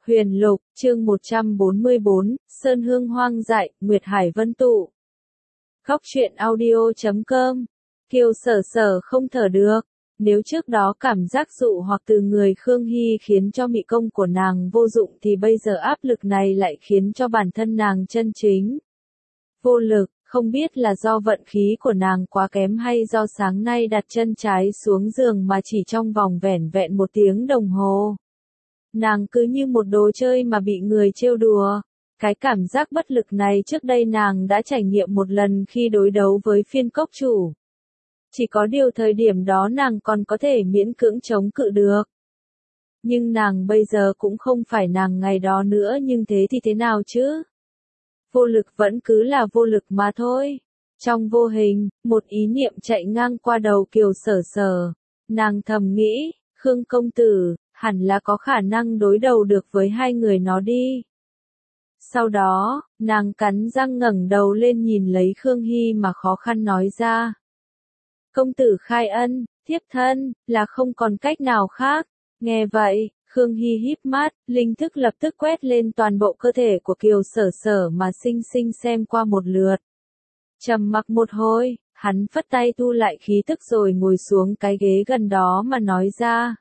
Huyền Lục, chương 144, Sơn Hương Hoang Dại, Nguyệt Hải Vân Tụ. Góc truyện audio.com. Kiều Sở Sở không thở được. Nếu trước đó cảm giác dụ hoặc từ người Khương Hy khiến cho mị công của nàng vô dụng thì bây giờ áp lực này lại khiến cho bản thân nàng chân chính vô lực. Không biết là do vận khí của nàng quá kém hay do sáng nay đặt chân trái xuống giường mà chỉ trong vòng vẻn vẹn 1 tiếng đồng hồ. Nàng cứ như một đồ chơi mà bị người trêu đùa. Cái cảm giác bất lực này trước đây nàng đã trải nghiệm một lần khi đối đấu với phiên cốc chủ. Chỉ có điều thời điểm đó nàng còn có thể miễn cưỡng chống cự được. Nhưng nàng bây giờ cũng không phải nàng ngày đó nữa, nhưng thế thì thế nào chứ? Vô lực vẫn cứ là vô lực mà thôi. Trong vô hình, một ý niệm chạy ngang qua đầu Kiều Sở Sở. Nàng thầm nghĩ, Khương công tử, hẳn là có khả năng đối đầu được với hai người nó đi. Sau đó, nàng cắn răng ngẩng đầu lên nhìn lấy Khương Hy mà khó khăn nói ra. Công tử khai ân, thiếp thân, là không còn cách nào khác. Nghe vậy, Khương Hy híp mắt, linh thức lập tức quét lên toàn bộ cơ thể của Kiều Sở Sở mà xinh xinh xem qua một lượt. Trầm mặc một hồi, hắn phất tay thu lại khí tức rồi ngồi xuống cái ghế gần đó mà nói ra.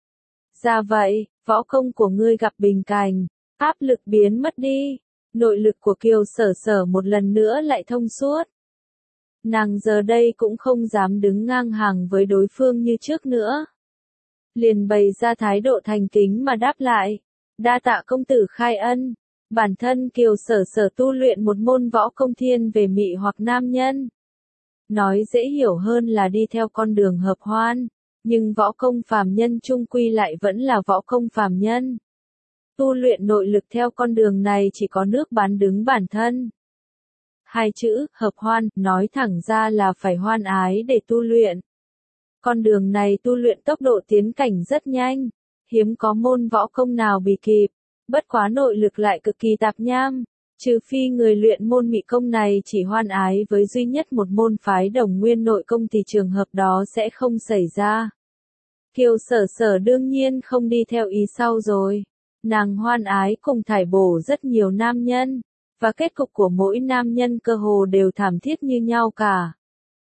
Ra vậy, võ công của ngươi gặp bình cảnh, áp lực biến mất đi, nội lực của Kiều Sở Sở một lần nữa lại thông suốt. Nàng giờ đây cũng không dám đứng ngang hàng với đối phương như trước nữa. Liền bày ra thái độ thành kính mà đáp lại. Đa tạ công tử khai ân. Bản thân Kiều Sở Sở tu luyện một môn võ công thiên về mị hoặc nam nhân. Nói dễ hiểu hơn là đi theo con đường hợp hoan. Nhưng võ công phàm nhân chung quy lại vẫn là võ công phàm nhân. Tu luyện nội lực theo con đường này chỉ có nước bán đứng bản thân. Hai chữ, hợp hoan, nói thẳng ra là phải hoan ái để tu luyện. Con đường này tu luyện tốc độ tiến cảnh rất nhanh, hiếm có môn võ công nào bị kịp, bất quá nội lực lại cực kỳ tạp nham, trừ phi người luyện môn mị công này chỉ hoan ái với duy nhất một môn phái Đồng Nguyên nội công thì trường hợp đó sẽ không xảy ra. Kiều Sở Sở đương nhiên không đi theo ý sau rồi, nàng hoan ái cùng thải bổ rất nhiều nam nhân. Và kết cục của mỗi nam nhân cơ hồ đều thảm thiết như nhau cả.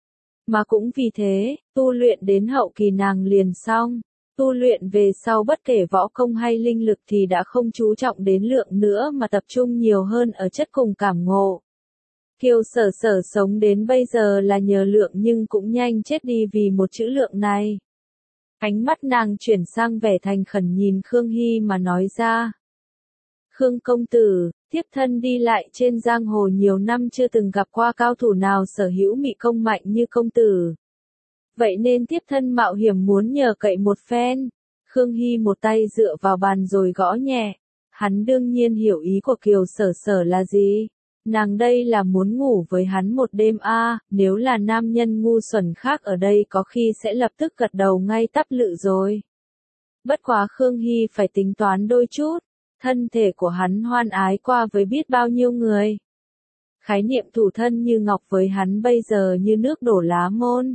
Mà cũng vì thế, tu luyện đến hậu kỳ nàng liền xong. Tu luyện về sau bất kể võ công hay linh lực thì đã không chú trọng đến lượng nữa mà tập trung nhiều hơn ở chất cùng cảm ngộ. Kiều Sở Sở sống đến bây giờ là nhờ lượng nhưng cũng nhanh chết đi vì một chữ lượng này. Ánh mắt nàng chuyển sang vẻ thành khẩn nhìn Khương Hy mà nói ra. Khương công tử, thiếp thân đi lại trên giang hồ nhiều năm chưa từng gặp qua cao thủ nào sở hữu mị công mạnh như công tử. Vậy nên thiếp thân mạo hiểm muốn nhờ cậy một phen. Khương Hy một tay dựa vào bàn rồi gõ nhẹ. Hắn đương nhiên hiểu ý của Kiều Sở Sở là gì. Nàng đây là muốn ngủ với hắn một đêm nếu là nam nhân ngu xuẩn khác ở đây có khi sẽ lập tức gật đầu ngay tắp lự rồi. Bất quá Khương Hy phải tính toán đôi chút. Thân thể của hắn hoan ái qua với biết bao nhiêu người. Khái niệm thủ thân như ngọc với hắn bây giờ như nước đổ lá môn.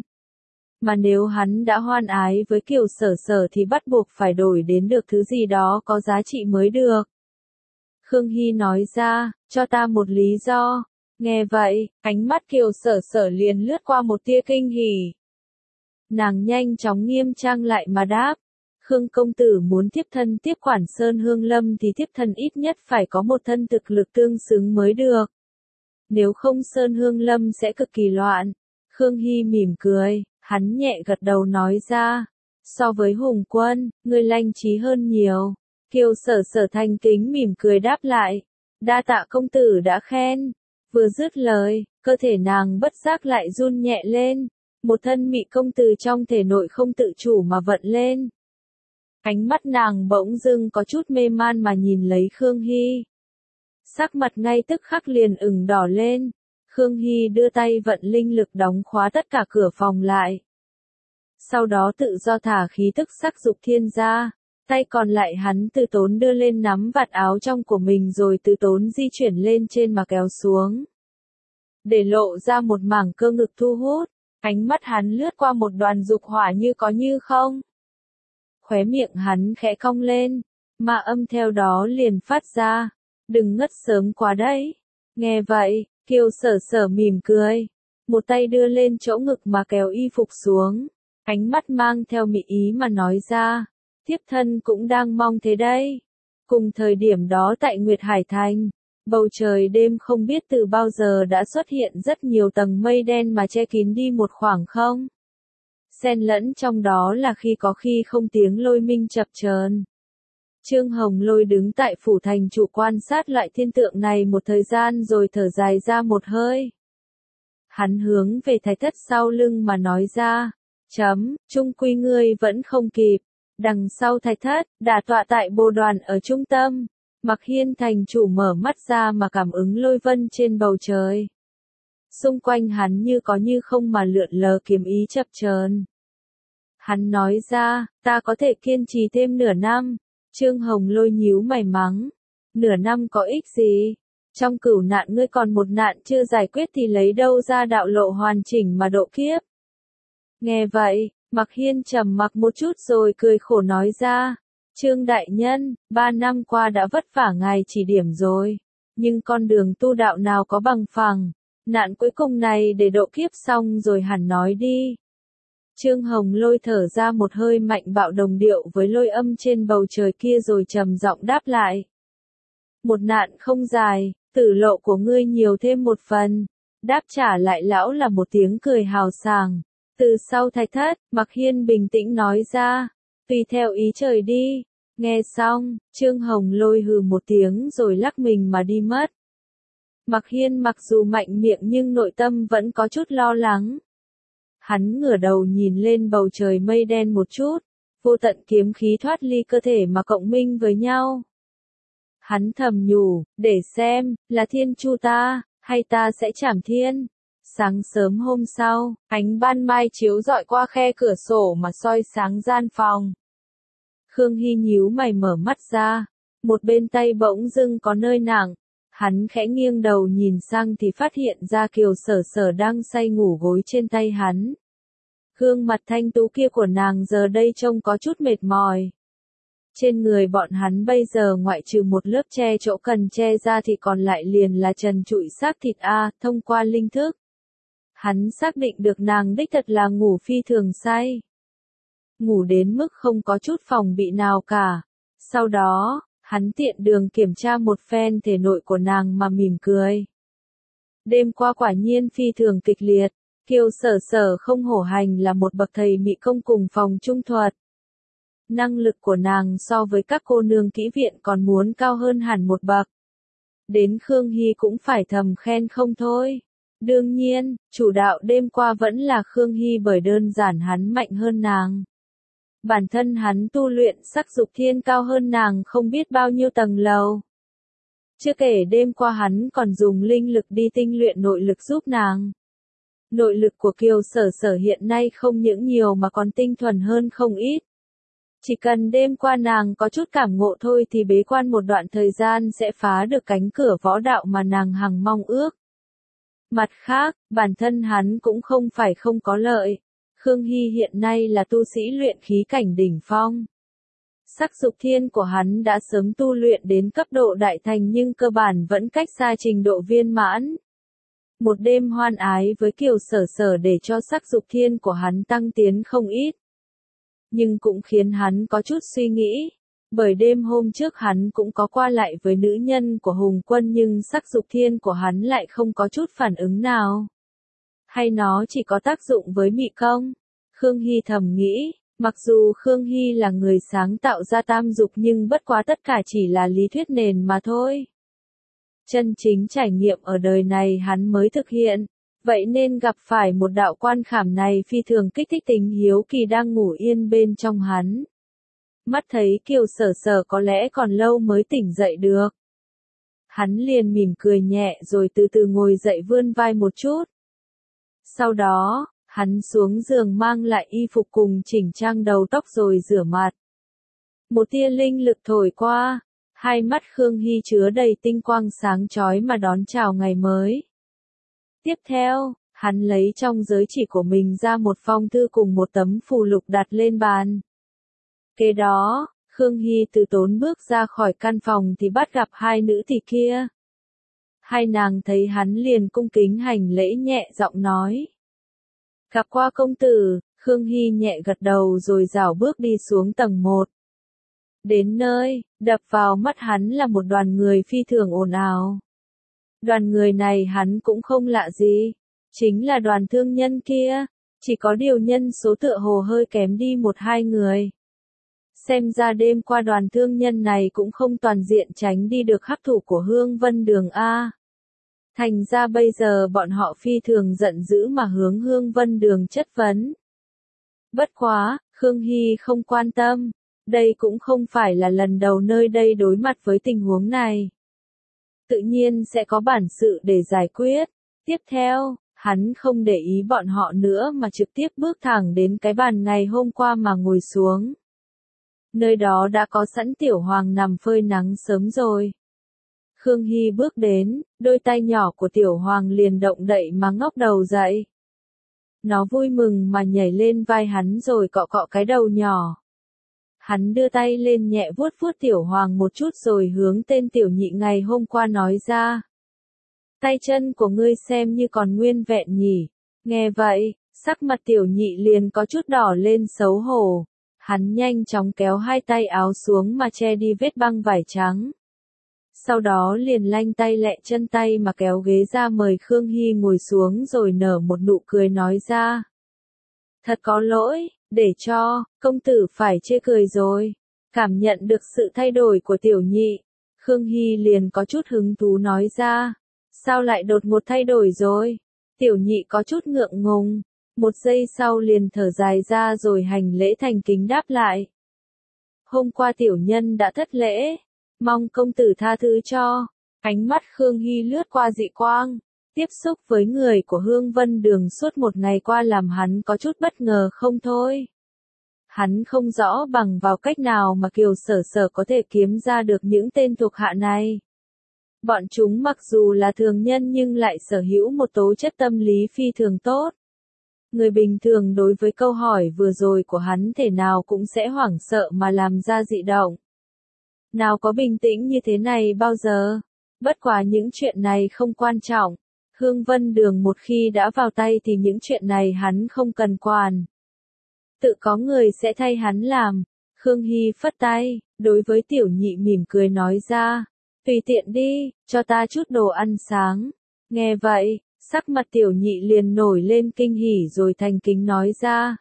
Mà nếu hắn đã hoan ái với Kiều Sở Sở thì bắt buộc phải đổi đến được thứ gì đó có giá trị mới được. Khương Hy nói ra, cho ta một lý do. Nghe vậy, ánh mắt Kiều Sở Sở liền lướt qua một tia kinh hỉ. Nàng nhanh chóng nghiêm trang lại mà đáp. Khương công tử muốn thiếp thân tiếp quản Sơn Hương Lâm thì thiếp thân ít nhất phải có một thân thực lực tương xứng mới được. Nếu không Sơn Hương Lâm sẽ cực kỳ loạn. Khương Hy mỉm cười, hắn nhẹ gật đầu nói ra. So với Hùng Quân, ngươi lanh trí hơn nhiều. Kiều Sở Sở thành kính mỉm cười đáp lại. Đa tạ công tử đã khen. Vừa dứt lời, cơ thể nàng bất giác lại run nhẹ lên. Một thân mị công từ trong thể nội không tự chủ mà vận lên. Ánh mắt nàng bỗng dưng có chút mê man mà nhìn lấy Khương Hy. Sắc mặt ngay tức khắc liền ửng đỏ lên. Khương Hy đưa tay vận linh lực đóng khóa tất cả cửa phòng lại. Sau đó tự do thả khí tức sắc dục thiên ra. Tay còn lại hắn từ tốn đưa lên nắm vạt áo trong của mình rồi từ tốn di chuyển lên trên mà kéo xuống. Để lộ ra một mảng cơ ngực thu hút. Ánh mắt hắn lướt qua một đoàn dục hỏa như có như không. Khóe miệng hắn khẽ cong lên, Ma âm theo đó liền phát ra. Đừng ngất sớm quá đấy. Nghe vậy, Kiều Sở Sở mỉm cười. Một tay đưa lên chỗ ngực mà kéo y phục xuống. Ánh mắt mang theo mị ý mà nói ra. Thiếp thân cũng đang mong thế đây. Cùng thời điểm đó tại Nguyệt Hải Thành, bầu trời đêm không biết từ bao giờ đã xuất hiện rất nhiều tầng mây đen mà che kín đi một khoảng không. Xen lẫn trong đó là khi có khi không tiếng lôi minh chập chờn. Trương Hồng Lôi đứng tại phủ thành chủ quan sát lại thiên tượng này một thời gian rồi thở dài ra một hơi. Hắn hướng về thái thất sau lưng mà nói ra, chung quy ngươi vẫn không kịp. Đằng sau thái thất, đả tọa tại bồ đoàn ở trung tâm. Mặc Hiên thành chủ mở mắt ra mà cảm ứng lôi vân trên bầu trời. Xung quanh hắn như có như không mà lượn lờ kiếm ý chập chờn. Hắn nói ra, ta có thể kiên trì thêm nửa năm. Trương Hồng Lôi nhíu mày mắng. Nửa năm có ích gì? Trong cửu nạn ngươi còn một nạn chưa giải quyết thì lấy đâu ra đạo lộ hoàn chỉnh mà độ kiếp? Nghe vậy, Mặc Hiên trầm mặc một chút rồi cười khổ nói ra. Trương đại nhân, 3 năm qua đã vất vả ngài chỉ điểm rồi. Nhưng con đường tu đạo nào có bằng phẳng. Nạn cuối cùng này để độ kiếp xong rồi hẳn nói đi. Trương Hồng Lôi thở ra một hơi mạnh bạo đồng điệu với lôi âm trên bầu trời kia rồi trầm giọng đáp lại. Một nạn không dài, tử lộ của ngươi nhiều thêm một phần. Đáp trả lại lão là một tiếng cười hào sảng. Từ sau thái thất, Mặc Hiên bình tĩnh nói ra. Tùy theo ý trời đi. Nghe xong, Trương Hồng Lôi hừ một tiếng rồi lắc mình mà đi mất. Mặc Hiên mặc dù mạnh miệng nhưng nội tâm vẫn có chút lo lắng. Hắn ngửa đầu nhìn lên bầu trời mây đen một chút, vô tận kiếm khí thoát ly cơ thể mà cộng minh với nhau. Hắn thầm nhủ, để xem, là thiên chu ta, hay ta sẽ trảm thiên. Sáng sớm hôm sau, ánh ban mai chiếu rọi qua khe cửa sổ mà soi sáng gian phòng. Khương Hy nhíu mày mở mắt ra, một bên tay bỗng dưng có nơi nặng. Hắn khẽ nghiêng đầu nhìn sang thì phát hiện ra Kiều Sở Sở đang say ngủ gối trên tay hắn. Gương mặt thanh tú kia của nàng giờ đây trông có chút mệt mỏi. Trên người bọn hắn bây giờ ngoại trừ một lớp che chỗ cần che ra thì còn lại liền là trần trụi xác thịt thông qua linh thức. Hắn xác định được nàng đích thật là ngủ phi thường say. Ngủ đến mức không có chút phòng bị nào cả. Sau đó, hắn tiện đường kiểm tra một phen thể nội của nàng mà mỉm cười. Đêm qua quả nhiên phi thường kịch liệt, Kiều Sở Sở không hổ hành là một bậc thầy mỹ công cùng phòng trung thuật. Năng lực của nàng so với các cô nương kỹ viện còn muốn cao hơn hẳn một bậc. Đến Khương Hy cũng phải thầm khen không thôi. Đương nhiên, chủ đạo đêm qua vẫn là Khương Hy bởi đơn giản hắn mạnh hơn nàng. Bản thân hắn tu luyện sắc dục thiên cao hơn nàng không biết bao nhiêu tầng lầu. Chưa kể đêm qua hắn còn dùng linh lực đi tinh luyện nội lực giúp nàng. Nội lực của Kiều Sở Sở hiện nay không những nhiều mà còn tinh thuần hơn không ít. Chỉ cần đêm qua nàng có chút cảm ngộ thôi thì bế quan một đoạn thời gian sẽ phá được cánh cửa võ đạo mà nàng hằng mong ước. Mặt khác, bản thân hắn cũng không phải không có lợi. Khương Hy hiện nay là tu sĩ luyện khí cảnh đỉnh phong. Sắc dục thiên của hắn đã sớm tu luyện đến cấp độ đại thành nhưng cơ bản vẫn cách xa trình độ viên mãn. Một đêm hoan ái với Kiều Sở Sở để cho sắc dục thiên của hắn tăng tiến không ít. Nhưng cũng khiến hắn có chút suy nghĩ. Bởi đêm hôm trước hắn cũng có qua lại với nữ nhân của Hùng Quân nhưng sắc dục thiên của hắn lại không có chút phản ứng nào. Hay nó chỉ có tác dụng với mị công? Khương Hy thầm nghĩ, mặc dù Khương Hy là người sáng tạo ra tam dục nhưng bất quá tất cả chỉ là lý thuyết nền mà thôi. Chân chính trải nghiệm ở đời này hắn mới thực hiện, vậy nên gặp phải một đạo quan khảm này phi thường kích thích tình hiếu kỳ đang ngủ yên bên trong hắn. Mắt thấy Kiều Sở Sở có lẽ còn lâu mới tỉnh dậy được. Hắn liền mỉm cười nhẹ rồi từ từ ngồi dậy vươn vai một chút. Sau đó, hắn xuống giường mang lại y phục cùng chỉnh trang đầu tóc rồi rửa mặt. Một tia linh lực thổi qua, hai mắt Khương Hy chứa đầy tinh quang sáng chói mà đón chào ngày mới. Tiếp theo, hắn lấy trong giới chỉ của mình ra một phong thư cùng một tấm phù lục đặt lên bàn. Kế đó, Khương Hy từ tốn bước ra khỏi căn phòng thì bắt gặp hai nữ tỳ kia. Hai nàng thấy hắn liền cung kính hành lễ nhẹ giọng nói. Gặp qua công tử, Khương Hy nhẹ gật đầu rồi rảo bước đi xuống tầng 1. Đến nơi, đập vào mắt hắn là một đoàn người phi thường ồn ào. Đoàn người này hắn cũng không lạ gì, chính là đoàn thương nhân kia, chỉ có điều nhân số tựa hồ hơi kém đi 1-2 người. Xem ra đêm qua đoàn thương nhân này cũng không toàn diện tránh đi được hắc thủ của Hương Vân Đường A. Thành ra bây giờ bọn họ phi thường giận dữ mà hướng Hương Vân Đường chất vấn. Bất quá, Khương Hy không quan tâm, đây cũng không phải là lần đầu nơi đây đối mặt với tình huống này. Tự nhiên sẽ có bản sự để giải quyết. Tiếp theo, hắn không để ý bọn họ nữa mà trực tiếp bước thẳng đến cái bàn ngày hôm qua mà ngồi xuống. Nơi đó đã có sẵn Tiểu Hoàng nằm phơi nắng sớm rồi. Khương Hy bước đến, đôi tay nhỏ của Tiểu Hoàng liền động đậy mà ngóc đầu dậy. Nó vui mừng mà nhảy lên vai hắn rồi cọ cọ cái đầu nhỏ. Hắn đưa tay lên nhẹ vuốt vuốt Tiểu Hoàng một chút rồi hướng tên tiểu nhị ngày hôm qua nói ra. Tay chân của ngươi xem như còn nguyên vẹn nhỉ. Nghe vậy, sắc mặt tiểu nhị liền có chút đỏ lên xấu hổ. Hắn nhanh chóng kéo hai tay áo xuống mà che đi vết băng vải trắng. Sau đó liền lanh tay lẹ chân tay mà kéo ghế ra mời Khương Hy ngồi xuống rồi nở một nụ cười nói ra. Thật có lỗi, để cho, công tử phải chê cười rồi. Cảm nhận được sự thay đổi của tiểu nhị, Khương Hy liền có chút hứng thú nói ra. Sao lại đột ngột thay đổi rồi? Tiểu nhị có chút ngượng ngùng. Một giây sau liền thở dài ra rồi hành lễ thành kính đáp lại. Hôm qua tiểu nhân đã thất lễ, mong công tử tha thứ cho. Ánh mắt Khương Hy lướt qua dị quang. Tiếp xúc với người của Hương Vân Đường suốt một ngày qua làm hắn có chút bất ngờ không thôi. Hắn không rõ bằng vào cách nào mà Kiều Sở Sở có thể kiếm ra được những tên thuộc hạ này. Bọn chúng mặc dù là thường nhân nhưng lại sở hữu một tố chất tâm lý phi thường tốt. Người bình thường đối với câu hỏi vừa rồi của hắn thể nào cũng sẽ hoảng sợ mà làm ra dị động. Nào có bình tĩnh như thế này bao giờ? Bất quá những chuyện này không quan trọng. Hương Vân Đường một khi đã vào tay thì những chuyện này hắn không cần quản. Tự có người sẽ thay hắn làm. Khương Hy phất tay, đối với tiểu nhị mỉm cười nói ra. Tùy tiện đi, cho ta chút đồ ăn sáng. Nghe vậy, sắc mặt tiểu nhị liền nổi lên kinh hỉ rồi thành kính nói ra.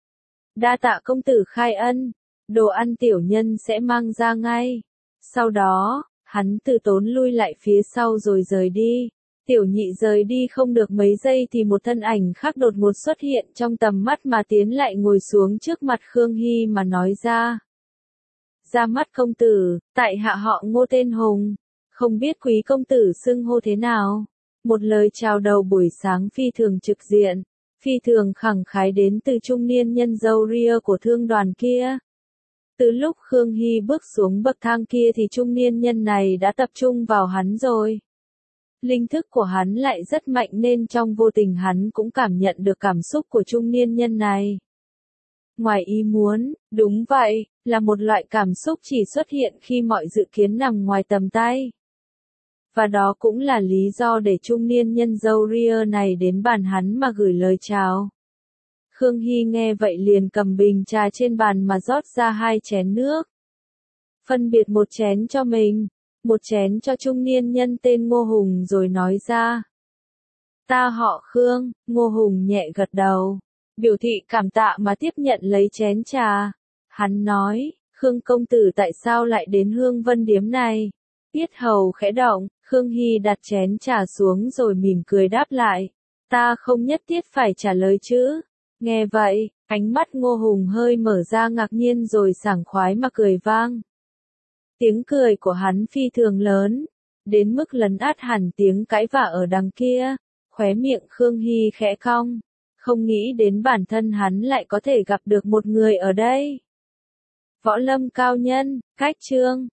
Đa tạ công tử khai ân, đồ ăn tiểu nhân sẽ mang ra ngay. Sau đó, hắn từ tốn lui lại phía sau rồi rời đi. Tiểu nhị rời đi không được mấy giây thì một thân ảnh khác đột ngột xuất hiện trong tầm mắt mà tiến lại ngồi xuống trước mặt Khương Hy mà nói ra. Ra mắt công tử, tại hạ họ Ngô tên Hùng, không biết quý công tử xưng hô thế nào. Một lời chào đầu buổi sáng phi thường trực diện, phi thường khẳng khái đến từ trung niên nhân râu ria của thương đoàn kia. Từ lúc Khương Hy bước xuống bậc thang kia thì trung niên nhân này đã tập trung vào hắn rồi. Linh thức của hắn lại rất mạnh nên trong vô tình hắn cũng cảm nhận được cảm xúc của trung niên nhân này. Ngoài ý muốn, đúng vậy, là một loại cảm xúc chỉ xuất hiện khi mọi dự kiến nằm ngoài tầm tay. Và đó cũng là lý do để trung niên nhân râu ria này đến bàn hắn mà gửi lời chào. Khương Hy nghe vậy liền cầm bình trà trên bàn mà rót ra 2 chén nước. Phân biệt một chén cho mình, một chén cho trung niên nhân tên Ngô Hùng rồi nói ra. Ta họ Khương, Ngô Hùng nhẹ gật đầu, biểu thị cảm tạ mà tiếp nhận lấy chén trà. Hắn nói, Khương công tử tại sao lại đến Hương Vân Điếm này? Yết hầu khẽ động, Khương Hy đặt chén trà xuống rồi mỉm cười đáp lại. Ta không nhất thiết phải trả lời chứ. Nghe vậy, ánh mắt Ngô Hùng hơi mở ra ngạc nhiên rồi sảng khoái mà cười vang. Tiếng cười của hắn phi thường lớn, đến mức lấn át hẳn tiếng cãi vã ở đằng kia. Khóe miệng Khương Hy khẽ cong, không nghĩ đến bản thân hắn lại có thể gặp được một người ở đây. Võ Lâm cao nhân, cách chương